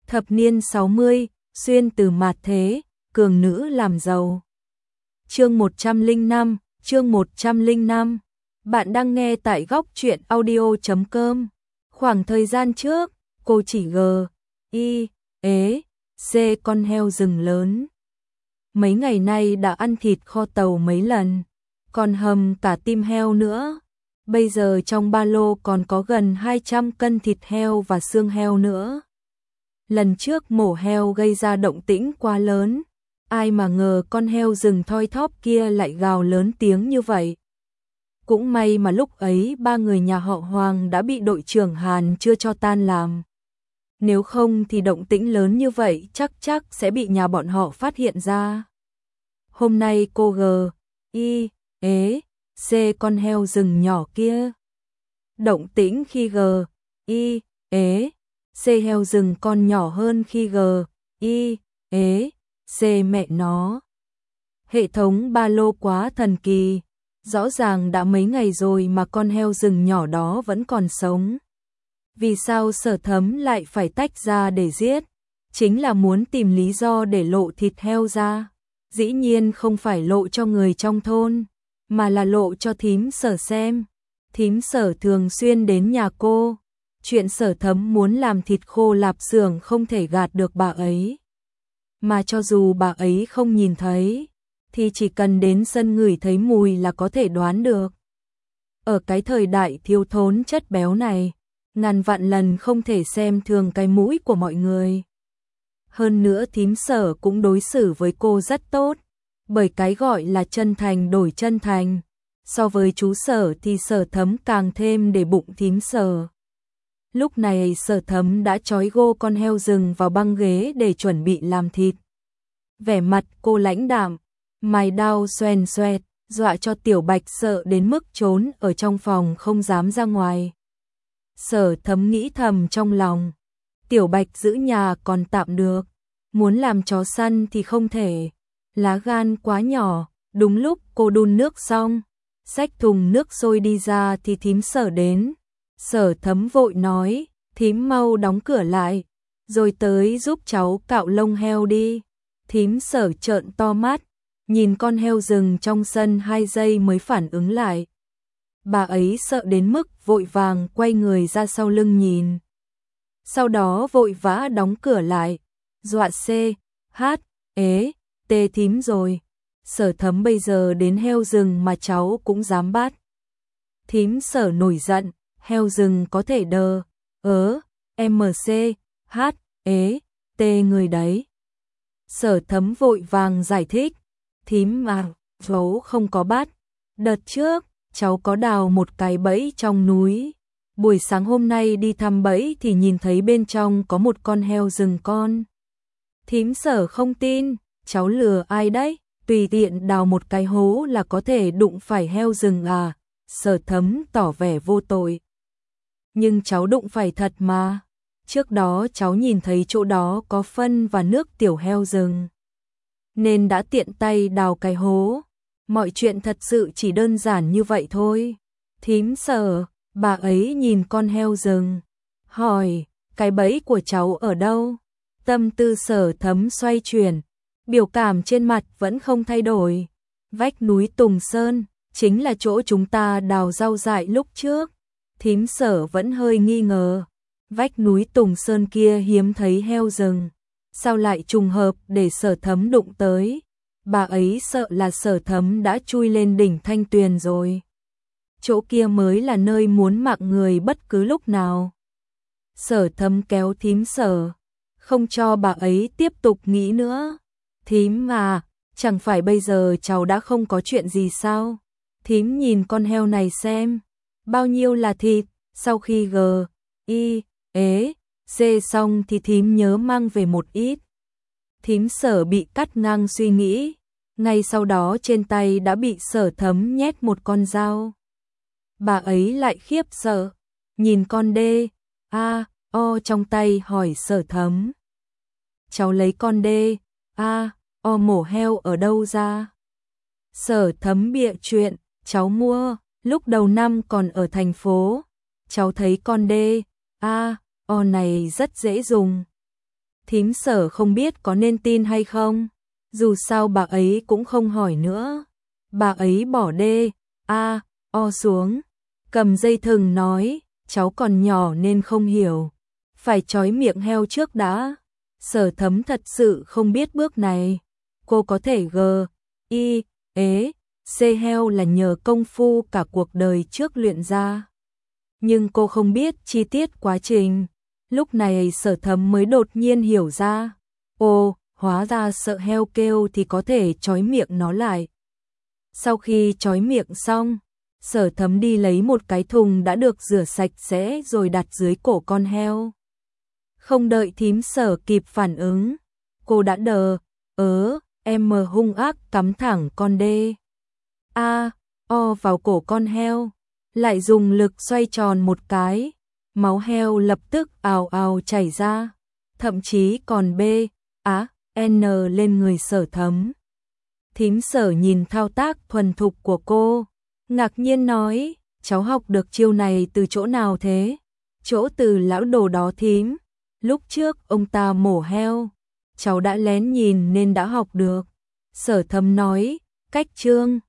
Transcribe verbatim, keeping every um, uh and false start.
Thập niên sáu mươi, xuyên từ mạt thế, cường nữ làm giàu. Chương một trăm lẻ năm, chương một trăm lẻ năm. Bạn đang nghe tại góc truyện audio chấm com. Khoảng thời gian trước, cô chỉ g, y, ế, c con heo rừng lớn. Mấy ngày nay đã ăn thịt kho tàu mấy lần, còn hầm cả tim heo nữa. Bây giờ trong ba lô còn có gần hai trăm cân thịt heo và xương heo nữa. Lần trước mổ heo gây ra động tĩnh quá lớn, ai mà ngờ con heo rừng thoi thóp kia lại gào lớn tiếng như vậy. Cũng may mà lúc ấy ba người nhà họ Hoàng đã bị đội trưởng Hàn chưa cho tan làm. Nếu không thì động tĩnh lớn như vậy chắc chắc sẽ bị nhà bọn họ phát hiện ra. Hôm nay cô G, Y, ế, C con heo rừng nhỏ kia. Động tĩnh khi G, Y, ế, C heo rừng con nhỏ hơn khi G, Y, ế, C mẹ nó. Hệ thống ba lô quá thần kỳ, rõ ràng đã mấy ngày rồi mà con heo rừng nhỏ đó vẫn còn sống. Vì sao Sở Thấm lại phải tách ra để giết? Chính là muốn tìm lý do để lộ thịt heo ra. Dĩ nhiên không phải lộ cho người trong thôn, mà là lộ cho thím Sở xem. Thím Sở thường xuyên đến nhà cô. Chuyện Sở Thấm muốn làm thịt khô lạp xưởng không thể gạt được bà ấy. Mà cho dù bà ấy không nhìn thấy, thì chỉ cần đến sân ngửi thấy mùi là có thể đoán được. Ở cái thời đại thiếu thốn chất béo này, ngàn vạn lần không thể xem thường cái mũi của mọi người. Hơn nữa thím Sở cũng đối xử với cô rất tốt, bởi cái gọi là chân thành đổi chân thành. So với chú Sở thì Sở Thấm càng thêm để bụng thím Sở. Lúc này Sở Thấm đã trói gô con heo rừng vào băng ghế để chuẩn bị làm thịt. Vẻ mặt cô lãnh đạm, mày đao xoèn xoẹt, dọa cho Tiểu Bạch sợ đến mức trốn ở trong phòng không dám ra ngoài. Sở Thấm nghĩ thầm trong lòng, Tiểu Bạch giữ nhà còn tạm được, muốn làm chó săn thì không thể, lá gan quá nhỏ. Đúng lúc cô đun nước xong, xách thùng nước sôi đi ra thì thím Sở đến. Sở Thấm vội nói, thím mau đóng cửa lại, rồi tới giúp cháu cạo lông heo đi. Thím Sở trợn to mắt, nhìn con heo rừng trong sân hai giây mới phản ứng lại. Bà ấy sợ đến mức vội vàng quay người ra sau lưng nhìn. Sau đó vội vã đóng cửa lại, dọa C, H, ế, T thím rồi. Sở Thấm bây giờ đến heo rừng mà cháu cũng dám bắt. Thím Sở nổi giận, heo rừng có thể đờ, ớ, M C, H, ế, T người đấy. Sở Thấm vội vàng giải thích, thím à, cháu không có bắt. Đợt trước, cháu có đào một cái bẫy trong núi. Buổi sáng hôm nay đi thăm bẫy thì nhìn thấy bên trong có một con heo rừng con. Thím Sở không tin, cháu lừa ai đấy, tùy tiện đào một cái hố là có thể đụng phải heo rừng à. Sở Thấm tỏ vẻ vô tội. Nhưng cháu đụng phải thật mà. Trước đó cháu nhìn thấy chỗ đó có phân và nước tiểu heo rừng, nên đã tiện tay đào cái hố. Mọi chuyện thật sự chỉ đơn giản như vậy thôi. Thím Sở, bà ấy nhìn con heo rừng, hỏi, cái bẫy của cháu ở đâu? Tâm tư Sở Thấm xoay chuyển, biểu cảm trên mặt vẫn không thay đổi. Vách núi Tùng Sơn, chính là chỗ chúng ta đào rau dại lúc trước. Thím Sở vẫn hơi nghi ngờ, vách núi Tùng Sơn kia hiếm thấy heo rừng, sao lại trùng hợp để Sở Thấm đụng tới? Bà ấy sợ là Sở Thấm đã chui lên đỉnh Thanh Tuyền rồi. Chỗ kia mới là nơi muốn mạng người bất cứ lúc nào. Sở Thấm kéo thím Sở, không cho bà ấy tiếp tục nghĩ nữa. Thím à, chẳng phải bây giờ cháu đã không có chuyện gì sao? Thím nhìn con heo này xem, bao nhiêu là thịt. Sau khi G, Y, ế, C xong thì thím nhớ mang về một ít. Thím Sở bị cắt ngang suy nghĩ, ngay sau đó trên tay đã bị Sở Thấm nhét một con dao. Bà ấy lại khiếp sợ, nhìn con D, A, O trong tay hỏi Sở Thấm. Cháu lấy con D, A, O mổ heo ở đâu ra? Sở Thấm bịa chuyện, cháu mua, lúc đầu năm còn ở thành phố. Cháu thấy con D, A, O này rất dễ dùng. Thím Sở không biết có nên tin hay không, dù sao bà ấy cũng không hỏi nữa. Bà ấy bỏ đê, a, o xuống, cầm dây thừng nói, cháu còn nhỏ nên không hiểu, phải trói miệng heo trước đã. Sở Thấm thật sự không biết bước này, cô có thể g, i, ế, c heo là nhờ công phu cả cuộc đời trước luyện ra. Nhưng cô không biết chi tiết quá trình. Lúc này Sở Thấm mới đột nhiên hiểu ra. Ồ, hóa ra sợ heo kêu thì có thể trói miệng nó lại. Sau khi trói miệng xong, Sở Thấm đi lấy một cái thùng đã được rửa sạch sẽ rồi đặt dưới cổ con heo. Không đợi thím Sở kịp phản ứng, cô đã đờ, ớ, em mờ hung ác cắm thẳng con đê, a, o vào cổ con heo, lại dùng lực xoay tròn một cái, máu heo lập tức ào ào chảy ra, thậm chí còn b, á, n lên người Sở Thấm. Thím Sở nhìn thao tác thuần thục của cô, ngạc nhiên nói, cháu học được chiêu này từ chỗ nào thế? Chỗ từ lão đồ đó thím, lúc trước ông ta mổ heo, cháu đã lén nhìn nên đã học được. Sở Thấm nói, cách chương